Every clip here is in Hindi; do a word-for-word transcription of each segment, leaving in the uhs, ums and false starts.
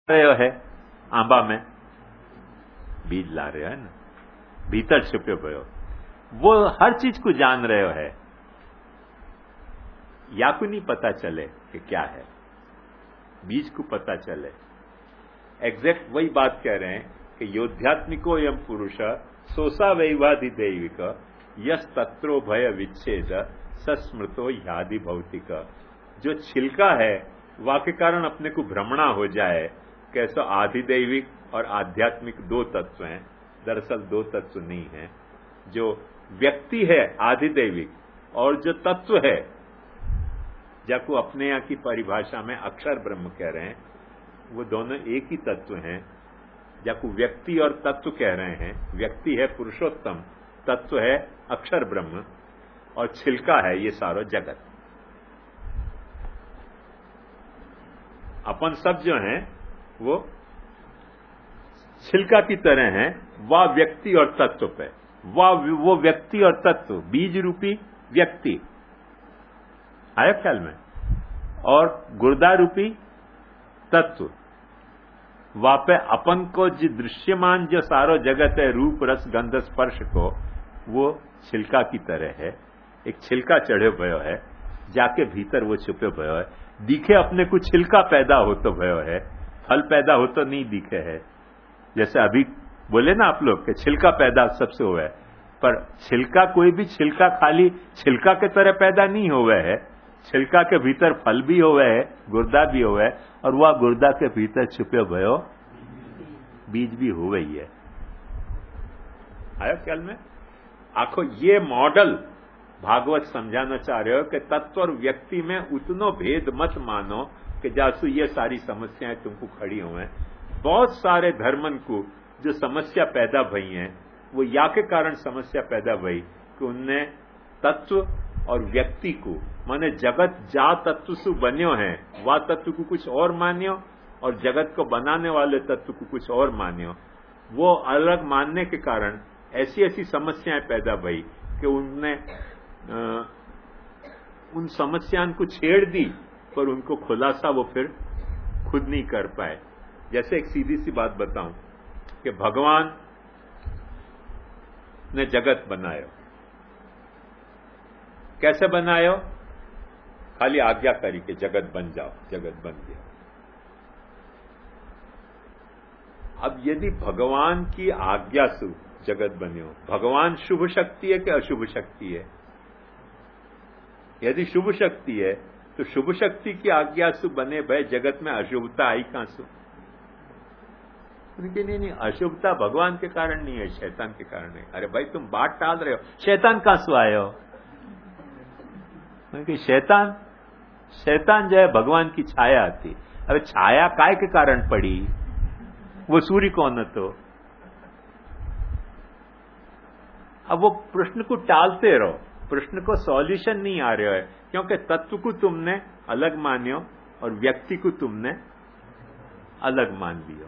रहे हो है आंबा में बीज ला रहे हो है ना, भीतर छुपे भयो वो हर चीज को जान रहे हो है, या को नहीं पता चले कि क्या है, बीज को पता चले। एग्जैक्ट वही बात कह रहे हैं कि योध्यात्मिको यम पुरुष सोसा वैवाधि दैविक यस तत्रो भय विच्छेद सस्मृतो यादि भौतिक। जो छिलका है वा के कारण अपने को भ्रमणा हो जाए, कैसा आधिदैविक और आध्यात्मिक दो तत्व हैं, दरअसल दो तत्व नहीं है। जो व्यक्ति है आधिदैविक और जो तत्व है जाको अपने यहाँ की परिभाषा में अक्षर ब्रह्म कह रहे हैं, वो दोनों एक ही तत्व हैं। जाको व्यक्ति और तत्व कह रहे हैं, व्यक्ति है पुरुषोत्तम, तत्व है अक्षर ब्रह्म और छिलका है ये सारो जगत। अपन सब जो हैं वो छिलका की तरह हैं, वह व्यक्ति और तत्व पे, वह वो व्यक्ति और तत्व बीज रूपी व्यक्ति आया ख्याल में, और गुर्दा रूपी तत्व वहां पे अपन को जो दृश्यमान जो सारो जगत है रूप रस गंध स्पर्श को, वो छिलका की तरह है। एक छिलका चढ़े भयो है, जाके भीतर वो छुपे भयो है। दिखे अपने को छिलका पैदा हो तो भयो है, फल पैदा हो तो नहीं दिखे है। जैसे अभी बोले ना आप लोग कि छिलका पैदा सबसे हुआ है, पर छिलका कोई भी छिलका खाली छिलका के तरह पैदा नहीं हुआ है। छिलका के भीतर फल भी हुआ है, गुर्दा भी हुआ है, और वह गुर्दा के भीतर छुपे भयो बीज भी हुआ ही है। आया ख्याल में? आखो ये मॉडल भागवत समझाना चाह रहे हो कि तत्व और व्यक्ति में उतनो भेद मत मानो कि जासू ये सारी समस्याएं तुमको खड़ी हुए हैं। बहुत सारे धर्मन को जो समस्या पैदा भई हैं वो या के कारण समस्या पैदा भई कि उनने तत्व और व्यक्ति को माने जगत जा तत्व से बन्यो है वह तत्व को कुछ और मान्यो और जगत को बनाने वाले तत्व को कुछ और मान्यो। वो अलग मानने के कारण ऐसी ऐसी समस्याएं पैदा भई कि उनने आ, उन समस्याओं को छेड़ दी, पर उनको खुलासा वो फिर खुद नहीं कर पाए। जैसे एक सीधी सी बात बताऊं कि भगवान ने जगत बनायो, कैसे बनायो? खाली आज्ञा करी कि जगत बन जाओ, जगत बन गया। अब यदि भगवान की आज्ञा से जगत बन्यो, भगवान शुभ शक्ति है कि अशुभ शक्ति है? यदि शुभ शक्ति है तो शुभ शक्ति की आज्ञा से बने भय जगत में अशुभता आई कहां से? उनके नहीं नहीं अशुभता भगवान के कारण नहीं है, शैतान के कारण है। अरे भाई तुम बात टाल रहे हो, शैतान कहां से आए हो? क्योंकि शैतान शैतान जो है भगवान की छाया आती। अब छाया काय के कारण पड़ी? वो सूर्य कौन है? तो अब वो प्रश्न को टालते रहो, प्रश्न को सॉल्यूशन नहीं आ रहा है, क्योंकि तत्व को तुमने अलग मान्यो और व्यक्ति को तुमने अलग मान लियो।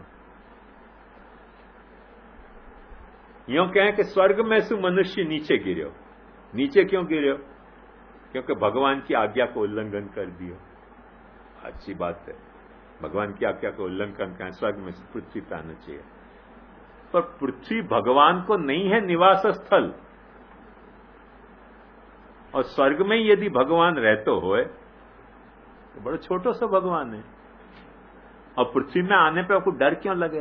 यूं कहें कि स्वर्ग में से मनुष्य नीचे गिरो। नीचे क्यों गिरो? क्योंकि भगवान की आज्ञा को उल्लंघन कर दियो। अच्छी बात है, भगवान की आज्ञा को उल्लंघन करें, स्वर्ग में से पृथ्वी पे आना चाहिए। पर पृथ्वी भगवान को नहीं है निवास स्थल, और स्वर्ग में यदि भगवान रहते होए तो बड़ा छोटो सा भगवान है, और पृथ्वी में आने पे आपको डर क्यों लगे?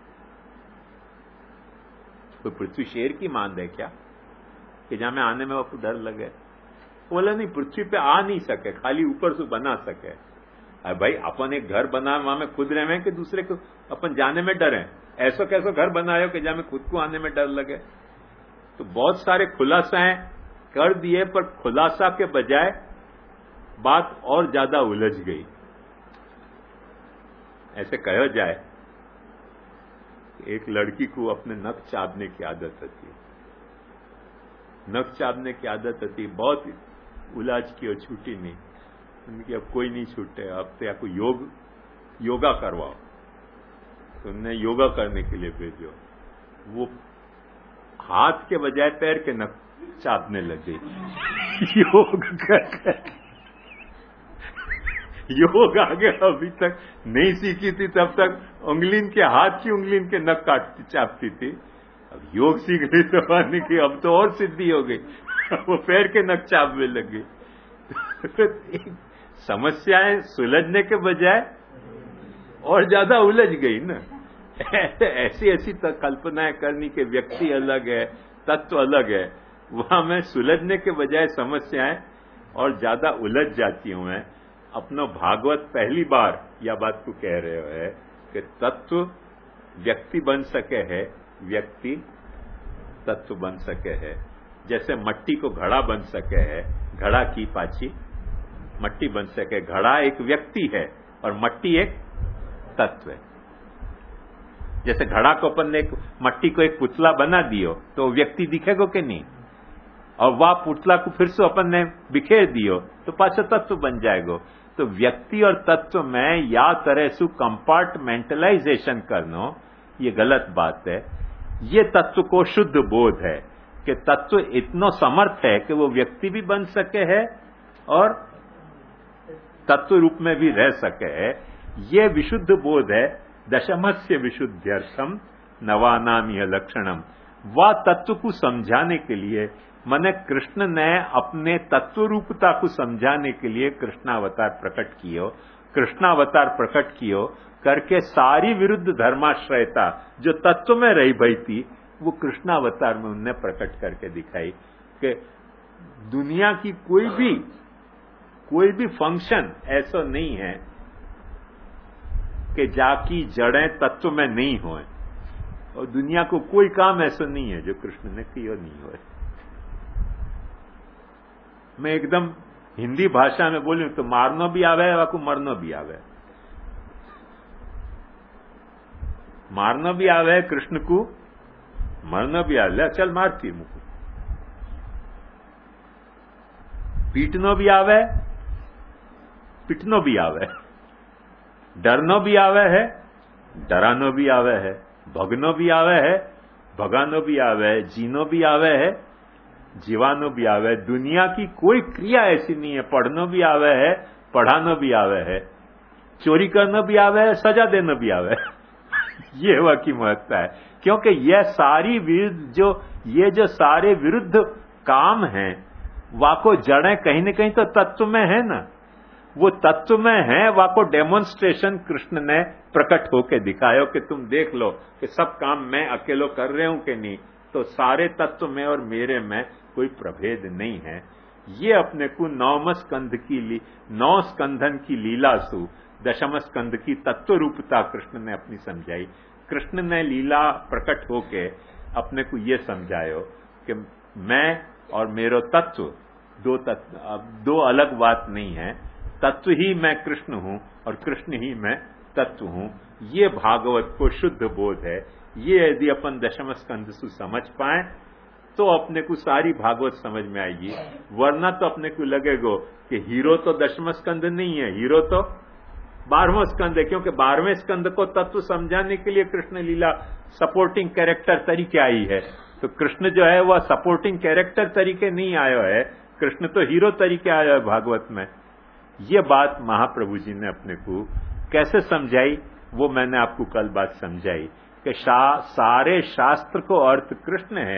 कोई पृथ्वी शेर की मान है क्या कि जहां में आने में आपको डर लगे? बोला नहीं, पृथ्वी पे आ नहीं सके, खाली ऊपर से बना सके। अरे भाई अपन एक घर बना वहां में खुद रहे कि दूसरे को अपन जाने में डरे? ऐसा कैसा घर बनायो कि जहां में खुद को आने में डर लगे? तो बहुत सारे खुलासाएं कर दिए, पर खुलासा के बजाय बात और ज्यादा उलझ गई। ऐसे कहा जाए एक लड़की को अपने नख चाबने की आदत होती है, नख चाबने की आदत होती है, बहुत उलाज की और छूटी नहीं। उनकी अब कोई नहीं छूटे, अब तो या कोई योग योगा करवाओ। तो उन्हें योगा करने के लिए भेजो, वो हाथ के बजाय पैर के नख चापने लगे योग कर कर योग आगे अभी तक नहीं सीखी थी, तब तक उंगलीन के हाथ की उंगलीन के नख काटती चापती थी। अब योग सीख ली तो मानी कि अब तो और सिद्धि हो गई, वो पैर के नख चापने लग गई। समस्याएं सुलझने के बजाय और ज्यादा उलझ गई ना। ऐसी ऐसी कल्पनाएं करनी कि व्यक्ति अलग है, तत्व अलग है, वहां में सुलझने के बजाय समस्याएं और ज्यादा उलझ जाती हूं। मैं अपना भागवत पहली बार यह बात को कह रहे हो है कि तत्व व्यक्ति बन सके है, व्यक्ति तत्व बन सके है। जैसे मट्टी को घड़ा बन सके है, घड़ा की पाची मट्टी बन सके। घड़ा एक व्यक्ति है और मट्टी एक तत्व है। जैसे घड़ा को अपन ने मट्टी को एक पुतला बना दियो तो व्यक्ति दिखेगो कि नहीं, और वह पुतला को फिर से अपन ने बिखेर दियो तो पाछो तत्व बन जाएगो। तो व्यक्ति और तत्व में या तरह से कंपार्टमेंटलाइजेशन करनो ये गलत बात है। ये तत्व को शुद्ध बोध है कि तत्व इतना समर्थ है कि वो व्यक्ति भी बन सके है और तत्व रूप में भी रह सके है। ये विशुद्ध बोध है। दशमस्य विशुद्ध्यर्थम नवानाम यह लक्षणम। वह तत्व को समझाने के लिए माने कृष्ण ने अपने तत्व रूपता को समझाने के लिए कृष्णावतार प्रकट कियो। कृष्णावतार प्रकट कियो करके सारी विरुद्ध धर्माश्रयता जो तत्व में रही भई थी वो कृष्णावतार में उनने प्रकट करके दिखाई कि दुनिया की कोई भी कोई भी फंक्शन ऐसा नहीं है कि जाकी जड़ें तत्व में नहीं होए, और दुनिया को कोई काम ऐसा नहीं है जो कृष्ण ने किया नहीं होए। मैं एकदम हिंदी भाषा में बोलूं तो मारनो भी आवे, वाको मरनो भी आवे। मारनो भी आवे कृष्ण को, मरनो भी आवे। चल मारती मुझको। पीटनो भी आवे, पिटनो भी आवे। डरनो भी आवे है, डरानो भी आवे है। भगनो भी आवे है, भगानो भी आवे है। जीनो भी आवे है, जीवानो भी आवे। दुनिया की कोई क्रिया ऐसी नहीं है, पढ़नो भी आवे है, पढ़ानो भी आवे है। चोरी करना भी आवे है, सजा देना भी आवे है। ये वह की महत्ता है, क्योंकि यह सारी विरुद्ध जो ये जो सारे विरुद्ध काम हैं वाको जड़ें कहीं न कहीं तो तत्व में है ना। वो तत्व में है, वाको डेमोन्स्ट्रेशन कृष्ण ने प्रकट होके दिखायो कि तुम देख लो कि सब काम मैं अकेलो कर रहे हूं कि नहीं। तो सारे तत्व में और मेरे में कोई प्रभेद नहीं है। ये अपने को नौम स्कंध की ली नौ स्कंधन की लीला सु दशम स्कंध की तत्व रूपता कृष्ण ने अपनी समझाई। कृष्ण ने लीला प्रकट होके अपने को ये समझायो कि मैं और मेरो तत्व दो तत्व, दो अलग बात नहीं है। तत्व ही मैं कृष्ण हूं और कृष्ण ही मैं तत्व हूं। ये भागवत को शुद्ध बोध है। ये यदि अपन दशम स्कंध से समझ पाए तो अपने को सारी भागवत समझ में आएगी। वरना तो अपने को लगेगा कि हीरो तो दशम स्कंध नहीं है, हीरो तो बारहवां स्कंध है, क्योंकि बारहवें स्कंध को तत्व समझाने के लिए कृष्ण लीला सपोर्टिंग कैरेक्टर तरीके आई है। तो कृष्ण जो है वह सपोर्टिंग कैरेक्टर तरीके नहीं आयो है, कृष्ण तो हीरो तरीके आयो है भागवत में। ये बात महाप्रभु जी ने अपने को कैसे समझाई वो मैंने आपको कल बात समझाई कि शा, सारे शास्त्र को अर्थ कृष्ण है।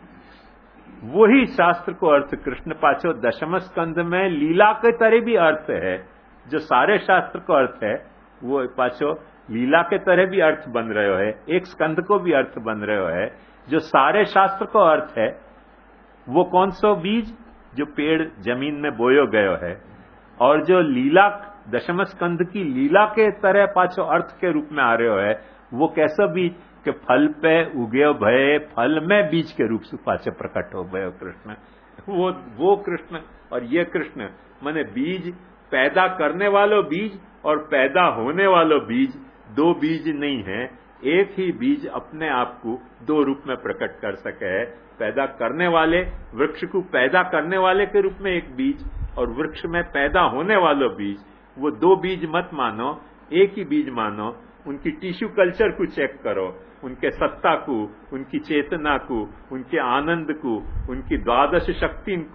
वही शास्त्र को अर्थ कृष्ण पाछो दशम स्कंध में लीला के तरह भी अर्थ है। जो सारे शास्त्र को अर्थ है वो पाछो लीला के तरह भी अर्थ बन रहे है, एक स्कंध को भी अर्थ बन रहे है। जो सारे शास्त्र को अर्थ है वो कौन सा बीज जो पेड़ जमीन में बोयो गयो है, और जो लीला दशम स्कंध की लीला के तरह पाछो अर्थ के रूप में आ रहे है वो कैसा बीज कि फल पे उगे भय, फल में बीज के रूप से पाछे प्रकट हो गए कृष्ण। वो वो कृष्ण और ये कृष्ण माने बीज पैदा करने वालों बीज और पैदा होने वालों बीज दो बीज नहीं है। एक ही बीज अपने आप को दो रूप में प्रकट कर सके है। पैदा करने वाले वृक्ष को पैदा करने वाले के रूप में एक बीज और वृक्ष में पैदा होने वालों बीज, वो दो बीज मत मानो, एक ही बीज मानो। उनकी टिश्यू कल्चर को चेक करो, उनके सत्ता को, उनकी चेतना को, उनके आनंद को, उनकी द्वादश शक्ति को,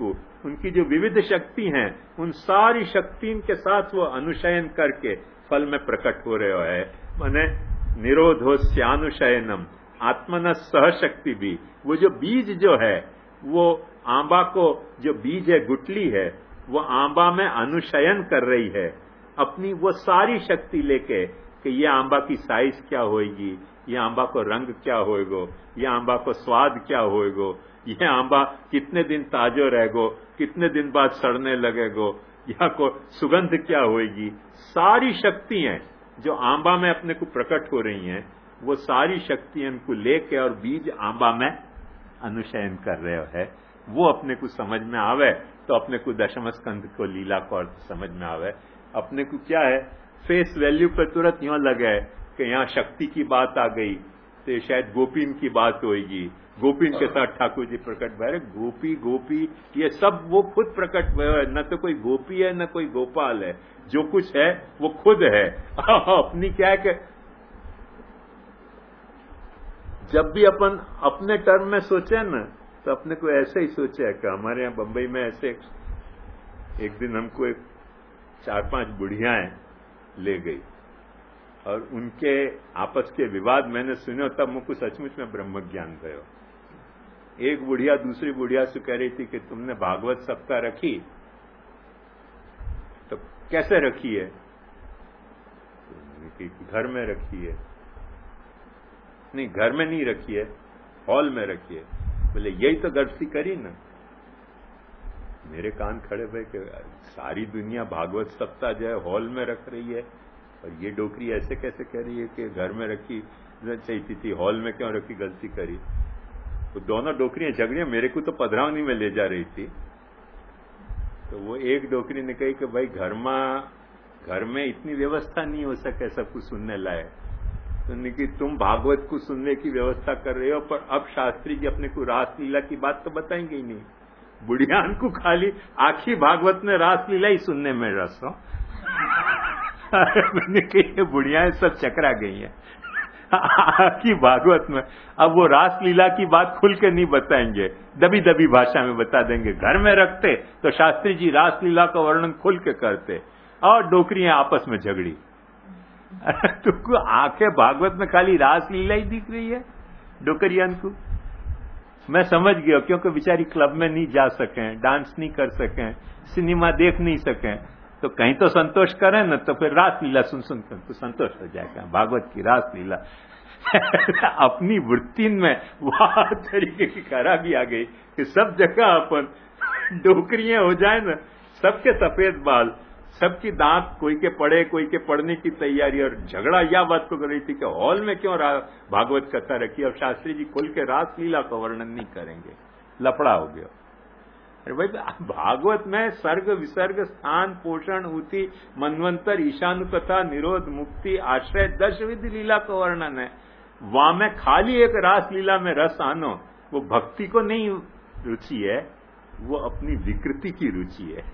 उनकी जो विविध शक्ति हैं, उन सारी शक्ति के साथ वो अनुशयन करके फल में प्रकट हो रहे है। माने निरोधोस्यानुशयनम आत्मन सह शक्ति भी, वो जो बीज जो है, वो आंबा को जो बीज है, गुटली है, वो आंबा में अनुशयन कर रही है अपनी वो सारी शक्ति लेके कि ये आंबा की साइज क्या होएगी, ये आंबा को रंग क्या होएगो, ये आंबा को स्वाद क्या होएगो, ये आंबा कितने दिन ताजो रहेगो, कितने दिन बाद सड़ने लगेगो, यहाँ को सुगंध क्या होएगी। सारी शक्तियां जो आंबा में अपने को प्रकट हो रही हैं, वो सारी शक्तियां उनको लेके और बीज आंबा में अनुशयन कर रहे है। वो अपने को समझ में आवे तो अपने को दशम स्कंध को लीला को अर्थ समझ में आवे। अपने को क्या है, फेस वैल्यू पर तुरंत यूं लगे कि यहाँ शक्ति की बात आ गई तो शायद गोपीन की बात होगी, गोपीन के साथ ठाकुर जी प्रकट भय। गोपी गोपी ये सब वो खुद प्रकट हुए है, न तो कोई गोपी है न कोई गोपाल है, जो कुछ है वो खुद है। अपनी क्या है कि जब भी अपन अपने टर्म में सोचे न, तो अपने को ऐसे ही सोचे कि हमारे यहाँ बंबई में ऐसे एक दिन हमको एक चार पांच बुढ़ियाएं ले गई और उनके आपस के विवाद मैंने सुने, तब मुझको सचमुच में ब्रह्म ज्ञान भयो। एक बुढ़िया दूसरी बुढ़िया से कह रही थी कि तुमने भागवत सप्ताह रखी, तो कैसे रखी है? घर में रखी है। नहीं, घर में नहीं रखी है, हॉल में रखी है। बोले यही तो गलती करी ना। मेरे कान खड़े भाई कि सारी दुनिया भागवत सप्ताह जो है हॉल में रख रही है और ये डोकरी ऐसे कैसे कह रही है कि घर में रखी चाहिए थी, हॉल में क्यों रखी, गलती करी। तो दोनों डोकरियां झगड़ियां मेरे को तो पधरावनी में ले जा रही थी। तो वो एक डोकरी ने कही कि भाई घर में घर में इतनी व्यवस्था नहीं हो सके सब कुछ सुनने लायक, तो कि तुम भागवत को सुनने की व्यवस्था कर रहे हो, पर अब शास्त्री जी अपने को रासलीला की बात तो बताएंगे ही नहीं। बुढ़ियान को खाली आखिरी भागवत में रासलीला ही सुनने में रस हो। मैंने कही बुढ़ियाएं सब चकरा गई हैं आखिरी भागवत में। अब वो रासलीला की बात खुल के नहीं बताएंगे, दबी दबी भाषा में बता देंगे। घर में रखते तो शास्त्री जी रासलीला का वर्णन खुल के करते और डोकरियां आपस में झगड़ी। तुमको आंखें भागवत में खाली रासलीला ही दिख रही है डोकरियान को। मैं समझ गया, क्योंकि बेचारी क्लब में नहीं जा सके, डांस नहीं कर सके, सिनेमा देख नहीं सके, तो कहीं तो संतोष करें न, तो फिर रासलीला सुन सुन कर तो संतोष हो जाएगा। भागवत की रासलीला अपनी वृत्ति में वह तरीके की खराबी आ गई कि सब जगह अपन डोकरियां हो जाए न, सबके सफेद बाल, सबकी दांत, कोई के पढ़े कोई के पढ़ने की तैयारी। और झगड़ा या बात को कर रही थी कि हॉल में क्यों भागवत कथा रखी, अब शास्त्री जी खुल के रासलीला का वर्णन नहीं करेंगे, लफड़ा हो गया। अरे भाई भागवत में सर्ग विसर्ग स्थान पोषण ऊति मनवंतर ईशानु कथा निरोध मुक्ति आश्रय दश विधि लीला का वर्णन है। वहां में खाली एक रासलीला में रस आनो, वो भक्ति को नहीं रुचि है, वो अपनी विकृति की रुचि है।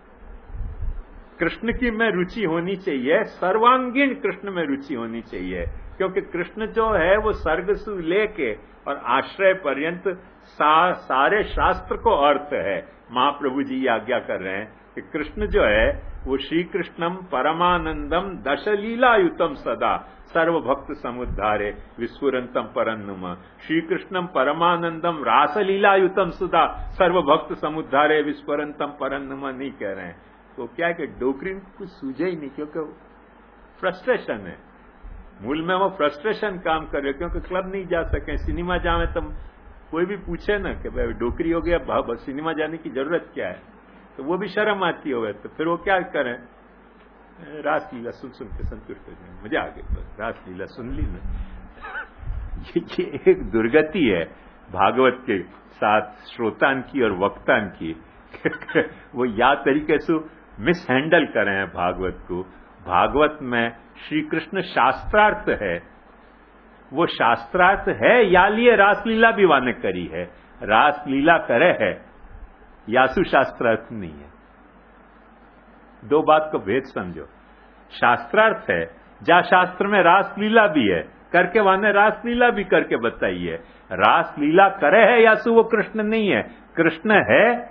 कृष्ण की में रुचि होनी चाहिए, सर्वांगीण कृष्ण में रुचि होनी चाहिए, क्योंकि कृष्ण जो है वो सर्ग से लेके और आश्रय पर्यंत सा, सारे शास्त्र को अर्थ है। महाप्रभु जी आज्ञा कर रहे हैं कि कृष्ण जो है वो श्री कृष्णम परमानंदम दशलीलायुतम सदा सर्वभक्त समुद्धारे विस्फुरंतम परन्नुम। श्री कृष्णम परमानंदम रासलीलायुतम सदा सर्वभक्त समुद्धारे विस्फुरंतम परन्नुम नहीं कह रहे हैं। तो क्या है कि डोकरी कुछ सूझे ही नहीं, क्योंकि फ्रस्ट्रेशन है, मूल में वो फ्रस्ट्रेशन काम कर रहे, क्योंकि क्लब नहीं जा सके, सिनेमा जावे तो कोई भी पूछे ना कि भाई डोकरी हो गया, सिनेमा जाने की जरूरत क्या है, तो वो भी शर्म आती हो, तो फिर वो क्या करें, रासलीला सुन सुन के संतुष्ट हो जाए, मजा आ गई, रासलीला सुन ली ना। ये एक दुर्गति है भागवत के साथ श्रोतान की और वक्तान की। वो या तरीके से मिस हैंडल कर रहे हैं भागवत को। भागवत में श्री कृष्ण शास्त्रार्थ है, वो शास्त्रार्थ है या लिए रासलीला भी वाने करी है, रासलीला करे है, यासु शास्त्रार्थ नहीं है। दो बात को भेद समझो। शास्त्रार्थ है जा शास्त्र में रासलीला भी है, करके वाने रासलीला भी करके बताइए। रासलीला करे है यासु वो कृष्ण नहीं है, कृष्ण है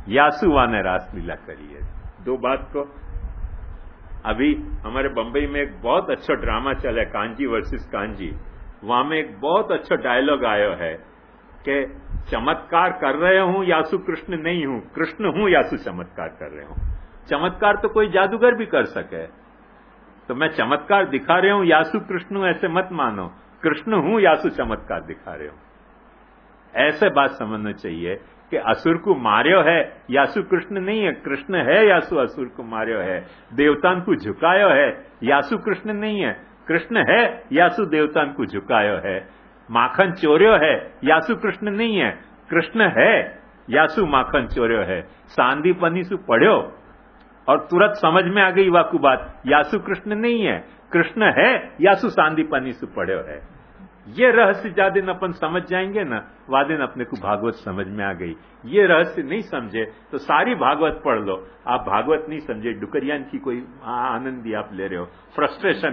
यासुवा ने रासलीला करी है। दो बात को अभी हमारे बंबई में एक बहुत अच्छा ड्रामा चला है, कांजी वर्सेस कांजी। वहां में एक बहुत अच्छा डायलॉग आया है कि चमत्कार कर रहे हूं यासु कृष्ण नहीं हूं, कृष्ण हूं यासु चमत्कार कर रहे हूं। चमत्कार तो कोई जादूगर भी कर सके, तो मैं चमत्कार दिखा रहे हूं यासु कृष्ण हूं ऐसे मत मानो, कृष्ण हूं यासु चमत्कार दिखा रहे हूं। ऐसे बात समझना चाहिए कि असुर को मार्यो है यासु कृष्ण नहीं है, कृष्ण है यासु असुर को मार्यो है। देवतान को झुकायो है यासु कृष्ण नहीं है, कृष्ण है यासु देवतान को झुकायो है। माखन चोर्यो है यासु कृष्ण नहीं है, कृष्ण है यासु माखन चोर्यो है। सांदी पनी सु पढ़्यो और तुरंत समझ में आ गई वाकू बात, यासु कृष्ण नहीं है, कृष्ण है यासु सांदी पनी सु पढ़्यो है। ये रहस्य जादिन अपन समझ जाएंगे ना, वादिन अपने को भागवत समझ में आ गई। ये रहस्य नहीं समझे तो सारी भागवत पढ़ लो, आप भागवत नहीं समझे, डुकरियान की कोई आनंद भी आप ले रहे हो, फ्रस्ट्रेशन